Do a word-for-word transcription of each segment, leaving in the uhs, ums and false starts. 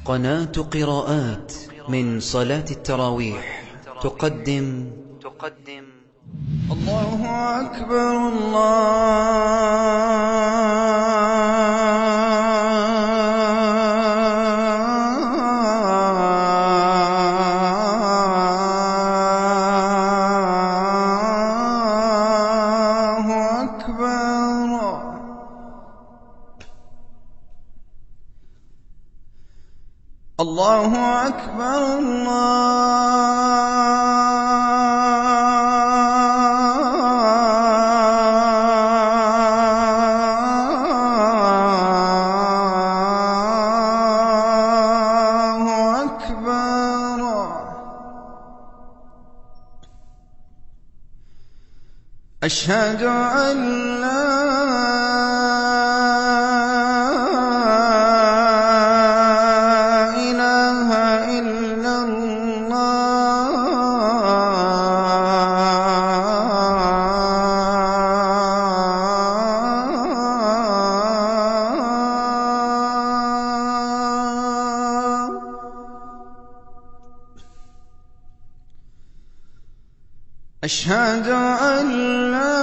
قناة قراءات من صلاة التراويح تقدم تقدم الله أكبر الله أكبر الله أكبر الله أكبر أشهد أن لا إله إلا الله أشهد أن لا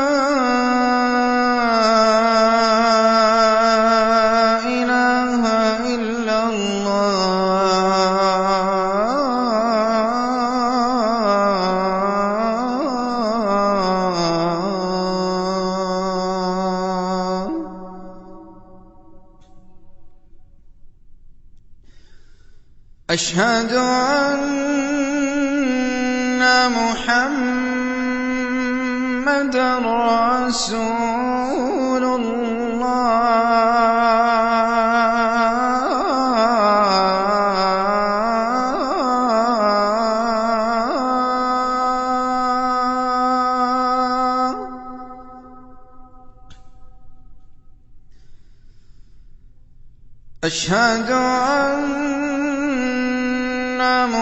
إله إلا الله أشهد أن محمدًا رسول الله أشهد أن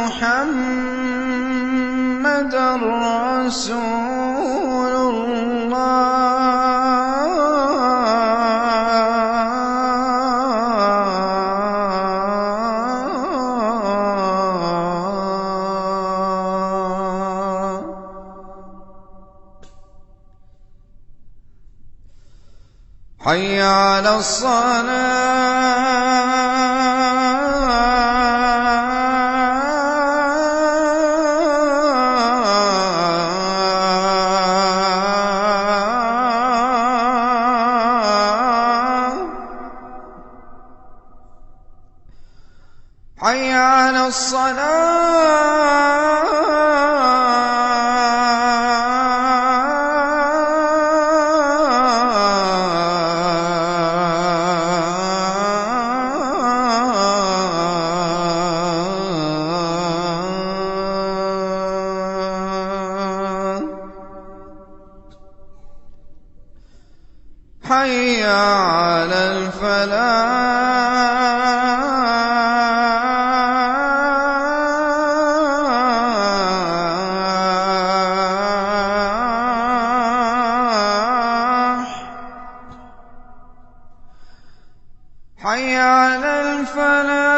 محمدًا رسول الله حي على الصلاة حي على الصلاة حي على الفلاح حي على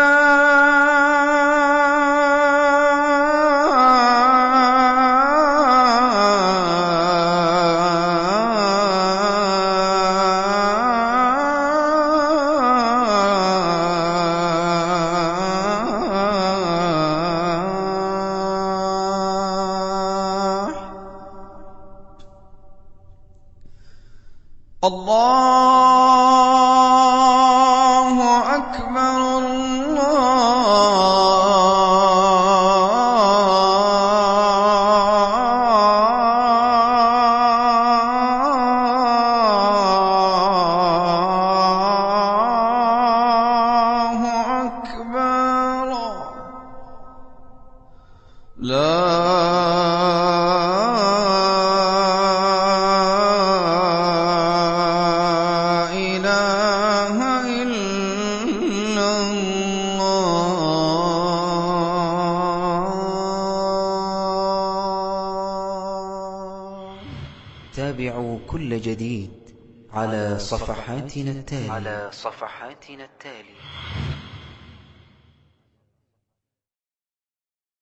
الفلاح الله أكبر الله أكبر لا إله إلا الله. تابعوا كل جديد على صفحاتنا التالية على صفحاتنا التالية